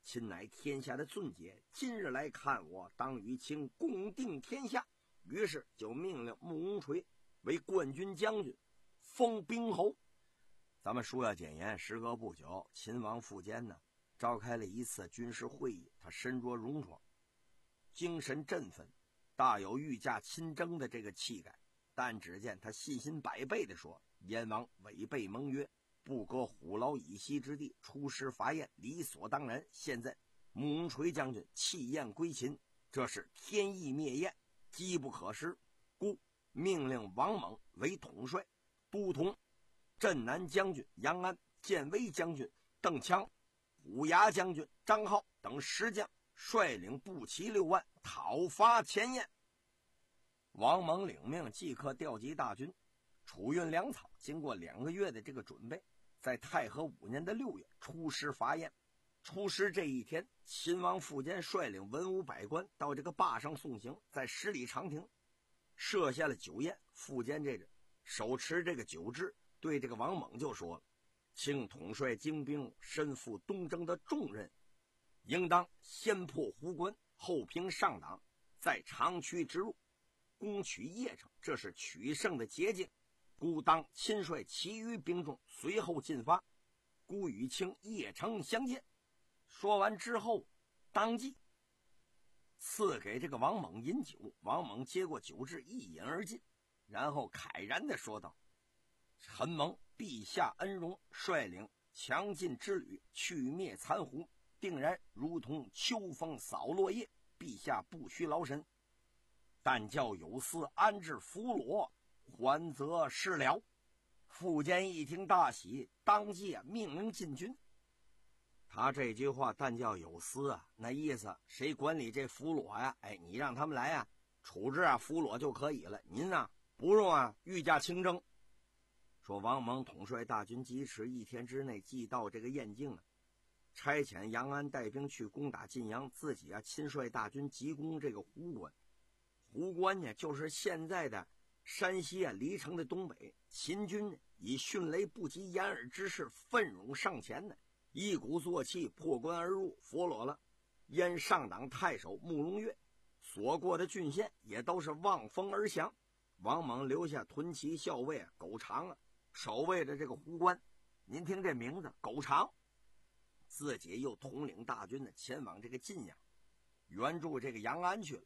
秦乃天下的俊杰，今日来看我，当与卿共定天下。于是就命令慕容垂为冠军将军，封兵侯。咱们书要简言，时隔不久，秦王苻坚呢召开了一次军事会议，他身着戎装，精神振奋，大有御驾亲征的这个气概。但只见他信心百倍地说：“燕王违背盟约，不割虎牢以西之地，出师伐燕，理所当然。现在慕容垂将军弃燕归秦，这是天意灭燕，机不可失。故命令王猛为统帅，都统镇南将军杨安、建威将军邓羌、虎牙将军张浩等十将，率领步骑六万，讨伐前燕。”王猛领命，即刻调集大军，储运粮草。经过两个月的这个准备，在太和五年的六月出师伐燕。出师这一天，秦王苻坚率领文武百官到这个坝上送行，在十里长亭设下了酒宴。苻坚这个手持这个酒制，对这个王猛就说了：“卿统帅精兵，身负东征的重任，应当先破壶关，后平上党，在长驱直入，攻取邺城，这是取胜的捷径。故当亲率其余兵众随后进发，故与卿邺城相见。”说完之后，当即赐给这个王猛饮酒。王猛接过酒质，一饮而尽，然后慨然地说道：“臣蒙陛下恩荣，率领强劲之旅，去灭残胡，定然如同秋风扫落叶，陛下不须劳神。但教有司安置俘虏，还则是了。”苻坚一听大喜，当即命令进军。他这句话但教有司啊，那意思谁管理这俘虏呀？哎，你让他们来啊，处置啊俘虏就可以了，您啊不用啊御驾亲征。说王猛统帅大军疾驰，一天之内即到这个燕境啊，差遣杨安带兵去攻打晋阳，自己啊亲率大军急攻这个壶关。壶关呢，就是现在的山西啊黎城的东北。秦军以迅雷不及掩耳之势奋勇上前呢，一鼓作气破关而入，俘虏了燕上党太守慕容越，所过的郡县也都是望风而降。王猛留下屯骑校尉啊苟长啊守卫着这个壶关。您听这名字苟长，自己又统领大军呢前往这个晋阳援助这个杨安去了。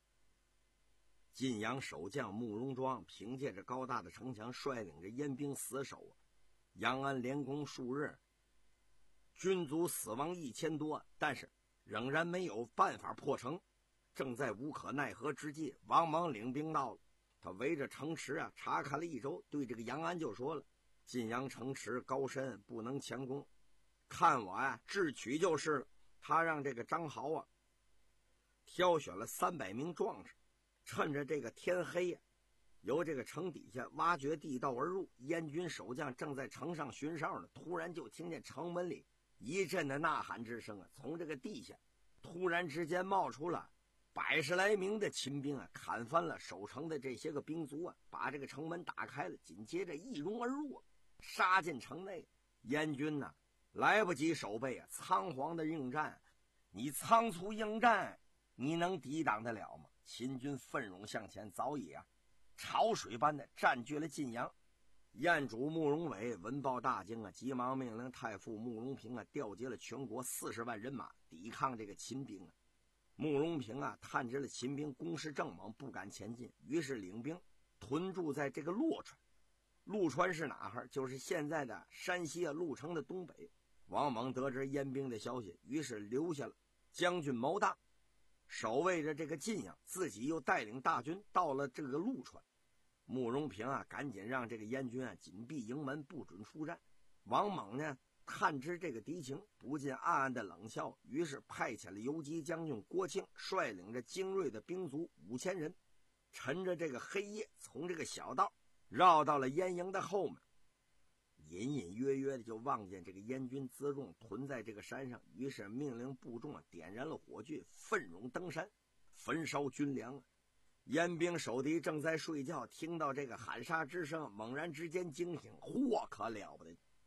晋阳守将慕容庄凭借着高大的城墙，率领着燕兵死守啊，杨安连攻数日，军卒死亡一千多，但是仍然没有办法破城。正在无可奈何之际，王猛领兵到了，他围着城池啊查看了一周，对这个杨安就说了：“晋阳城池高深，不能强攻，看我啊智取就是了。”他让这个张豪啊挑选了三百名壮士，趁着这个天黑呀、啊，由这个城底下挖掘地道而入。燕军守将正在城上巡哨呢，突然就听见城门里一阵的呐喊之声啊，从这个地下突然之间冒出了百十来名的秦兵啊，砍翻了守城的这些个兵卒啊，把这个城门打开了，紧接着一拥而入，杀进城内。燕军呢、啊、来不及守备啊，仓皇的应战。你仓促应战，你能抵挡得了吗？秦军奋勇向前，早已啊潮水般的占据了晋阳。燕主慕容伟闻报大惊啊，急忙命令太傅慕容平啊调集了全国四十万人马抵抗这个秦兵啊。慕容平啊探知了秦兵攻势正猛，不敢前进，于是领兵屯驻在这个洛川。陆川是哪哈？就是现在的山西啊鹿城的东北。王猛得知燕兵的消息，于是留下了将军毛大守卫着这个晋阳，自己又带领大军到了这个陆川。慕容平啊赶紧让这个燕军啊紧闭营门，不准出战。王猛呢探知这个敌情，不禁暗暗的冷笑，于是派遣了游击将军郭庆率领着精锐的兵卒五千人，趁着这个黑夜从这个小道绕到了燕营的后面。隐隐约约的就望见这个燕军辎重屯在这个山上，于是命令部众啊点燃了火炬，奋勇登山焚烧军粮啊。燕兵守敌正在睡觉，听到这个喊杀之声，猛然之间惊醒，嚯，可了不得！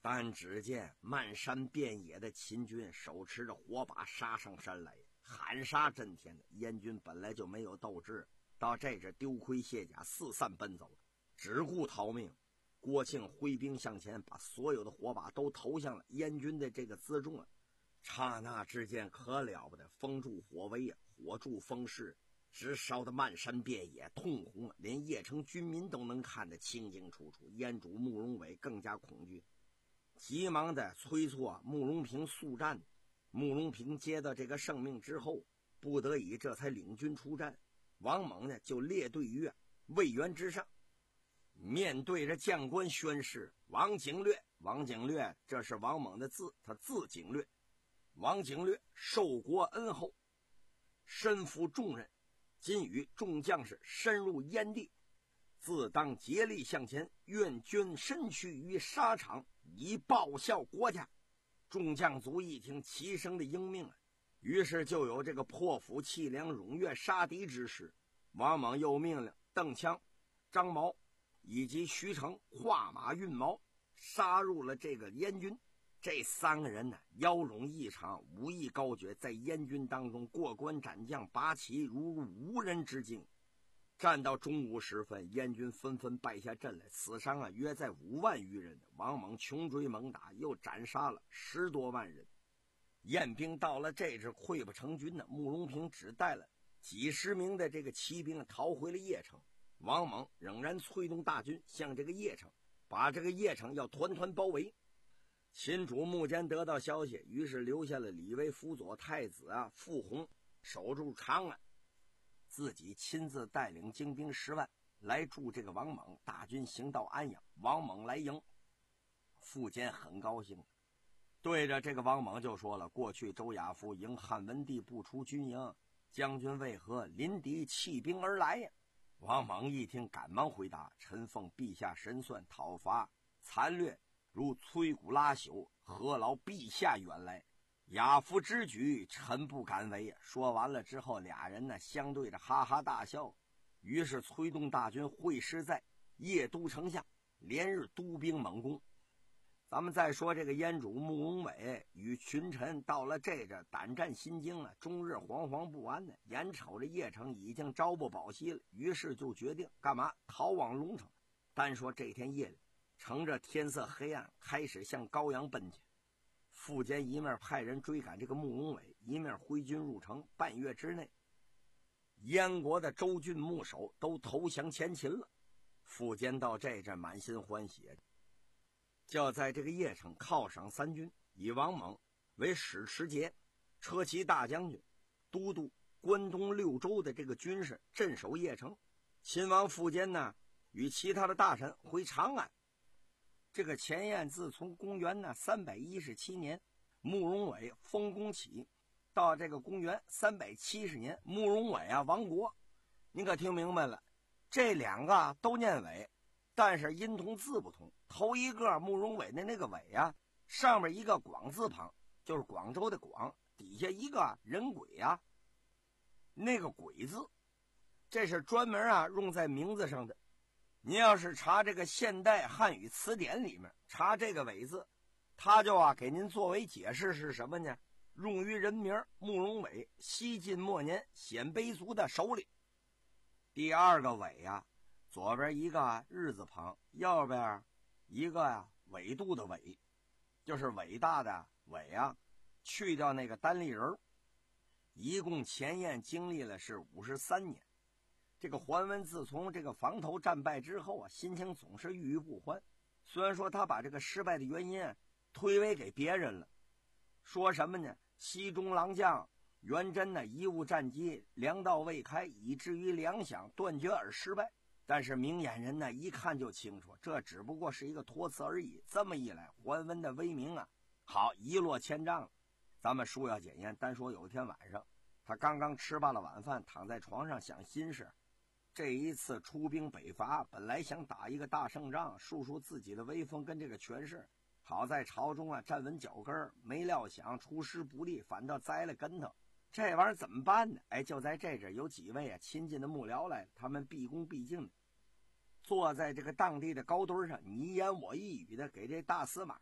但只见漫山遍野的秦军手持着火把杀上山来，喊杀震天的。燕军本来就没有斗志，到这阵丢盔卸甲，四散奔走，只顾逃命。郭庆挥兵向前，把所有的火把都投向了燕军的这个辎重啊！刹那之间可了不得，风助火威啊，火助风势，直烧得漫山遍野通红啊，连邺城军民都能看得清清楚楚。燕主慕容伟更加恐惧，急忙的催促啊慕容平速战。慕容平接到这个圣命之后，不得已这才领军出战。王猛呢就列队于魏园之上，面对着将官宣誓：王景略，王景略，这是王猛的字，他字景略。王景略受国恩厚，身负重任，今与众将士深入燕地，自当竭力向前，愿捐身躯于沙场，以报效国家。众将卒一听，齐声的应命啊，于是就有这个破釜弃粮、踊跃杀敌之势。王猛又命令邓羌、张毛以及徐成画马运矛，杀入了这个燕军。这三个人呢，腰拢异常，武艺高绝，在燕军当中过关斩将，拔旗如入无人之境。战到中午时分，燕军纷纷败下阵来，死伤啊约在五万余人。王猛穷追猛打，又斩杀了十多万人。燕兵到了这支溃不成军呢，慕容平只带了几十名的这个骑兵逃回了邺城。王猛仍然催动大军向这个邺城，把这个邺城要团团包围。秦主穆坚得到消息，于是留下了李威辅佐太子啊傅弘守住长安，自己亲自带领精兵十万来助这个王猛。大军行到安阳，王猛来迎，傅坚很高兴，对着这个王猛就说了：过去周亚夫迎汉文帝不出军营，将军为何临敌弃兵而来呀？王猛一听，赶忙回答：臣奉陛下神算，讨伐残掠如摧骨拉朽，何劳陛下远来？亚夫之举，臣不敢为。说完了之后，俩人呢相对着哈哈大笑，于是催动大军会师在邺都城下，连日督兵猛攻。咱们再说这个燕主慕容伟与群臣到了这阵胆战心惊啊，终日惶惶不安呢，眼瞅着邺城已经朝不保夕了，于是就决定干嘛？逃往龙城。单说这天夜里，乘着天色黑暗，开始向高阳奔去。傅坚一面派人追赶这个慕容伟，一面挥军入城。半月之内，燕国的州郡牧守都投降前秦了。傅坚到这阵满心欢喜，就在这个邺城犒赏三军，以王猛为使持节、车骑大将军，都督关东六州的这个军事，镇守邺城。秦王傅坚呢，与其他的大臣回长安。这个前燕自从公元呢三百一十七年慕容伟封公起，到这个公元三百七十年慕容伟啊亡国。你可听明白了，这两个啊都念伟，但是音同字不同。头一个慕容伟的那个伟啊，上面一个广字旁，就是广州的广，底下一个人鬼啊，那个鬼字，这是专门啊用在名字上的。你要是查这个现代汉语词典里面查这个伟字，他就啊给您作为解释是什么呢？用于人名慕容伟，西晋末年鲜卑族的首领。第二个伟啊，左边一个日字旁，右边一个呀、啊、纬度的纬，就是伟大的伟啊，去掉那个单立人。一共前燕经历了是五十三年。这个桓温自从这个房头战败之后啊，心情总是郁郁不欢。虽然说他把这个失败的原因啊推诿给别人了，说什么呢？西中郎将元贞呢贻误战机，粮道未开，以至于粮饷断绝而失败。但是明眼人呢一看就清楚，这只不过是一个托词而已。这么一来，桓温的威名啊，好一落千丈了。咱们书要简言，单说有一天晚上，他刚刚吃罢了晚饭，躺在床上想心事。这一次出兵北伐，本来想打一个大胜仗，树树自己的威风跟这个权势，好在朝中啊站稳脚跟，没料想出师不利，反倒栽了跟头。这玩意儿怎么办呢？哎，就在这阵有几位啊亲近的幕僚来了，他们毕恭毕敬的坐在这个当地的高墩上，你一言我一语的给这大司马啊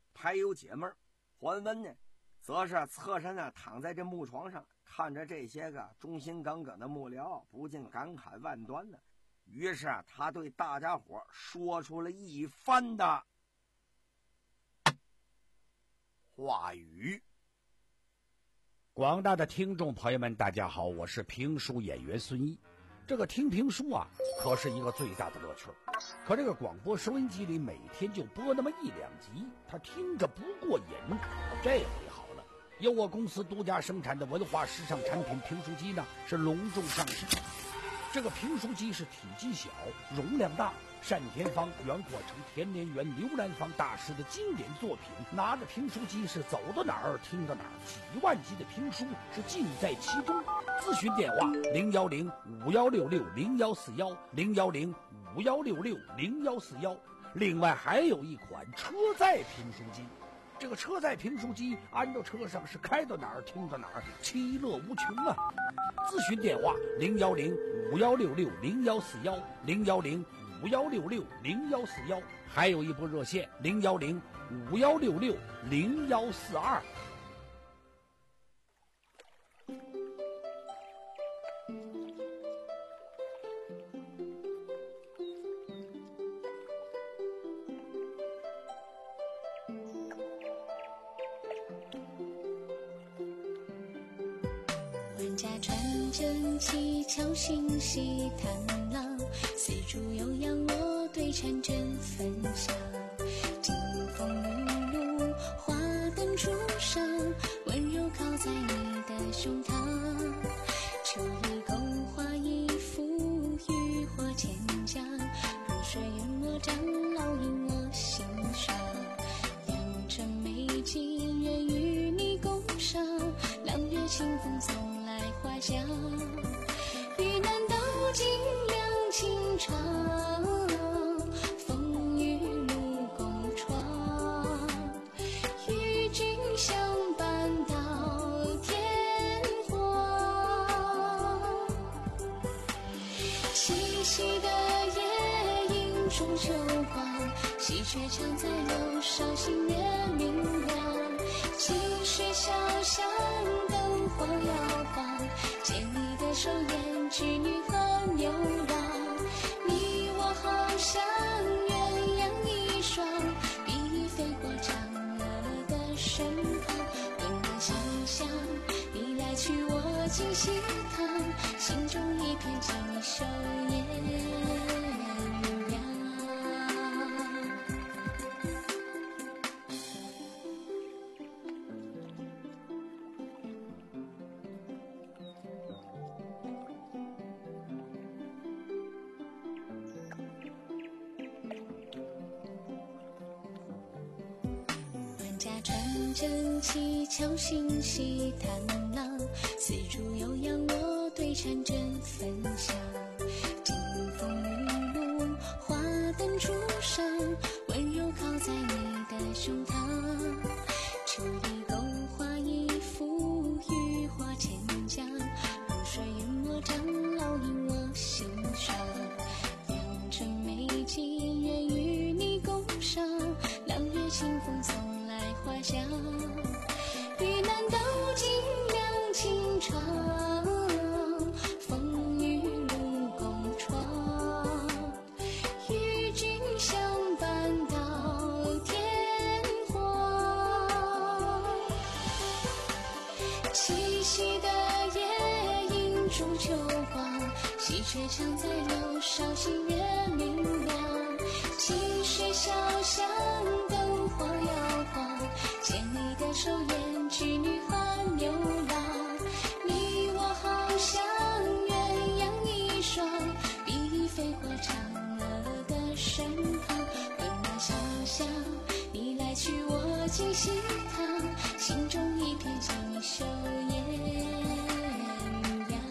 还有解闷儿。桓温呢，则是侧身呢躺在这木床上，看着这些个忠心耿耿的幕僚，不禁感慨万端呢。于是啊，他对大家伙说出了一番的话语。 广大的听众朋友们，大家好，我是评书演员孙一。这个听评书啊，可是一个最大的乐趣。可这个广播收音机里每天就播那么一两集，他听着不过瘾。这回好了，由我公司独家生产的文化时尚产品评书机呢，是隆重上市。这个评书机是体积小，容量大，单田芳、袁阔成、田连元、刘兰芳大师的经典作品。拿着评书机是走到哪儿听到哪儿，几万集的评书是尽在其中。咨询电话零幺零五幺六六零幺四幺零幺零五幺六六零幺四幺。另外还有一款车载评书机。这个车载评书机安到车上是开到哪儿听到哪儿，其乐无穷啊！咨询电话零幺零五幺六六零幺四幺零幺零五幺六六零幺四幺，还有一部热线零幺零五幺六六零幺四二。 七巧星稀探浪，四处悠扬我对婵娟分享。金风雨露，花灯初上，温柔靠在你的胸膛。秋里勾画一幅渔火千江，如水云墨沾烙印我心上。良辰美景愿与你共赏，朗月清风送来花香。尽量情长，风雨路共闯，与君相伴到天荒。七夕的夜映中秋光，喜鹊唱在楼上，星月明亮。清水小巷，灯火摇晃，牵你的手，胭脂女和牛郎，你我好像鸳鸯一双，比飞过嫦娥的身旁。温暖馨香，你来去我尽喜堂，心中一片锦绣艳阳。真七巧星稀探浪，四处悠扬我对婵娟分享。金风雨露，花灯初上，温柔靠在你的胸膛。秋里勾画一幅渔火千江，如水云墨沾烙印我心上。良辰美景愿与你共赏，朗月清风送来花香。遇难道尽量情长，风雨路共闯，与君相伴到天荒。七夕的夜映中秋光，喜鹊唱在楼上，星月明亮。清水小巷，灯火摇晃，牵你的手，胭脂女和牛郎，你我好像鸳鸯一双，比飞过嫦娥的身旁。温暖馨香，你来去我尽喜堂，心中一片锦绣艳阳。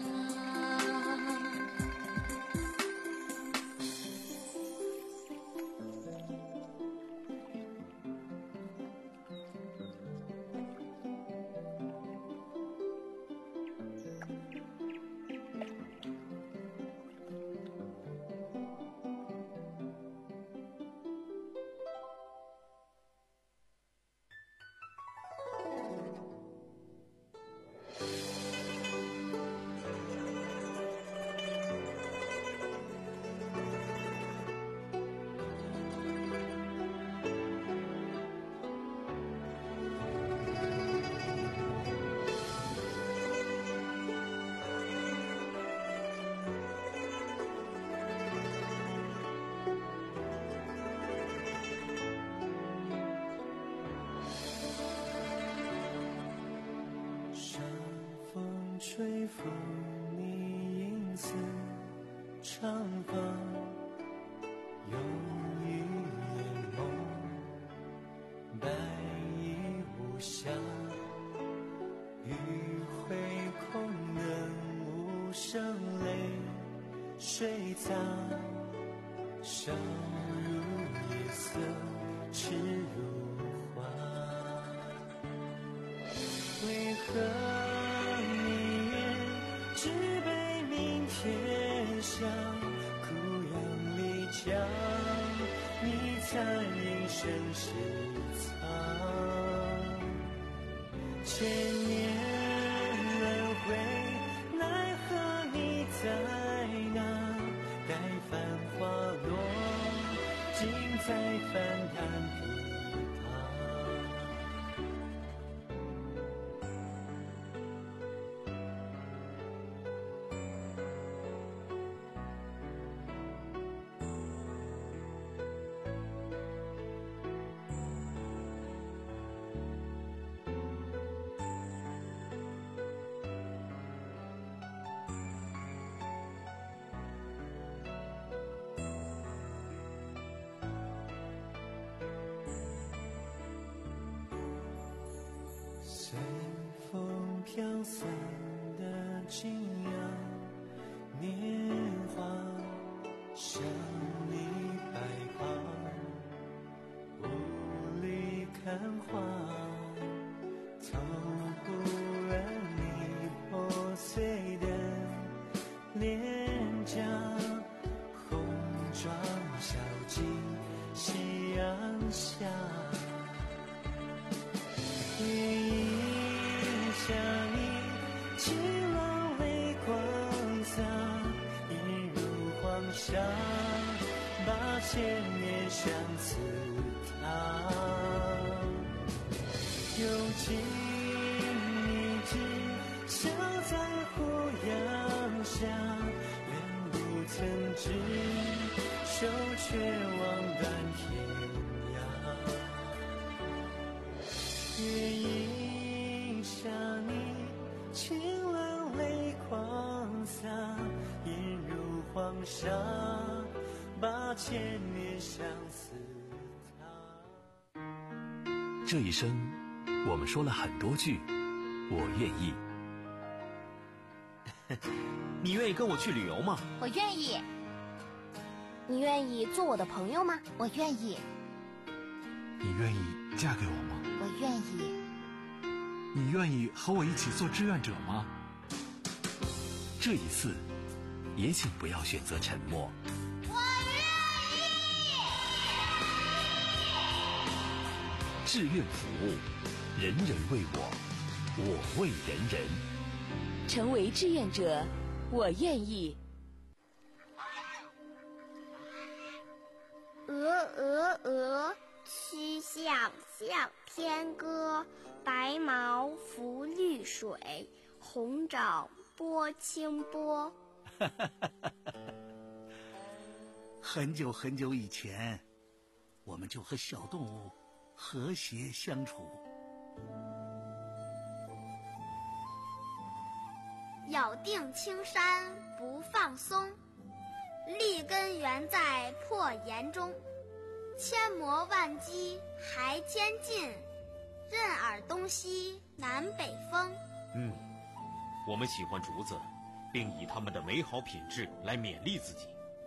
吹拂你银丝长发，有一眼梦，白衣无瑕，余晖空灯无声泪水洒，笑如夜色，痴如花。为何你也只被明天下？孤阳丽江，你残影身世藏。千年轮回，奈何你在哪？待繁华落，尽在翻弹琵琶。随风飘散的景阳，年华像你白发，雾里看花，透不染你破碎的脸颊，红妆小径夕阳下。夜映下你清朗泪光洒，映入黄沙，把千年相思踏。有情一直笑在胡杨下，远不曾知，手却望断天涯。月映下你清冷泪光洒，映入黄沙，把千年相思踏。 这一生，我们说了很多句我愿意。 你愿意跟我去旅游吗？ 我愿意。你愿意做我的朋友吗？我愿意。 你愿意嫁给我吗？ 我愿意。 你愿意和我一起做志愿者吗？ 这一次，也请不要选择沉默。 我愿意。 志愿服务，人人为我，我为人人。 成为志愿者，我愿意。 鹅鹅鹅，曲项向天歌。白毛浮绿水，红掌拨清波。 很久很久以前，我们就和小动物和谐相处。 咬定青山不放松，立根原在破岩中。千磨万击还坚劲，任尔东西南北风。 嗯，我们喜欢竹子，并以它们的美好品质来勉励自己。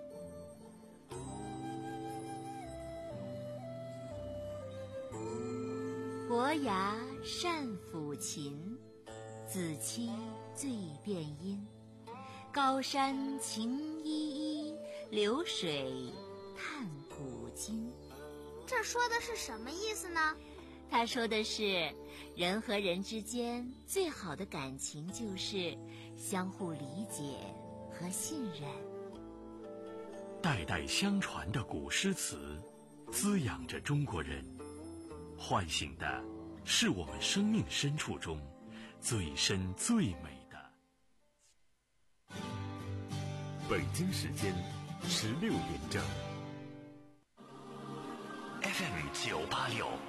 伯牙善抚琴，子期最辨音。高山晴依依，流水叹古今。 这说的是什么意思呢？ 他说的是，人和人之间最好的感情就是相互理解和信任。 代代相传的古诗词，滋养着中国人，唤醒的是我们生命深处中最深最美的。 北京时间十六点整。 F M 九八六。